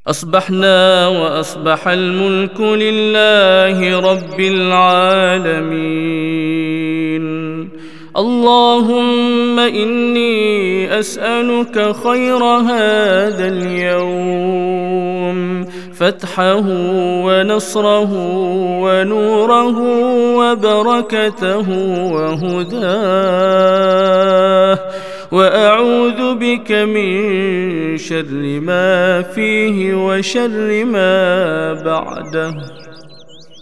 أصبحنا وأصبح الملك لله رب العالمين. اللهم إني أسألك خير هذا اليوم، فتحه ونصره ونوره وبركته وهداه، وأعوذ بك من شر ما فيه وشر ما بعده.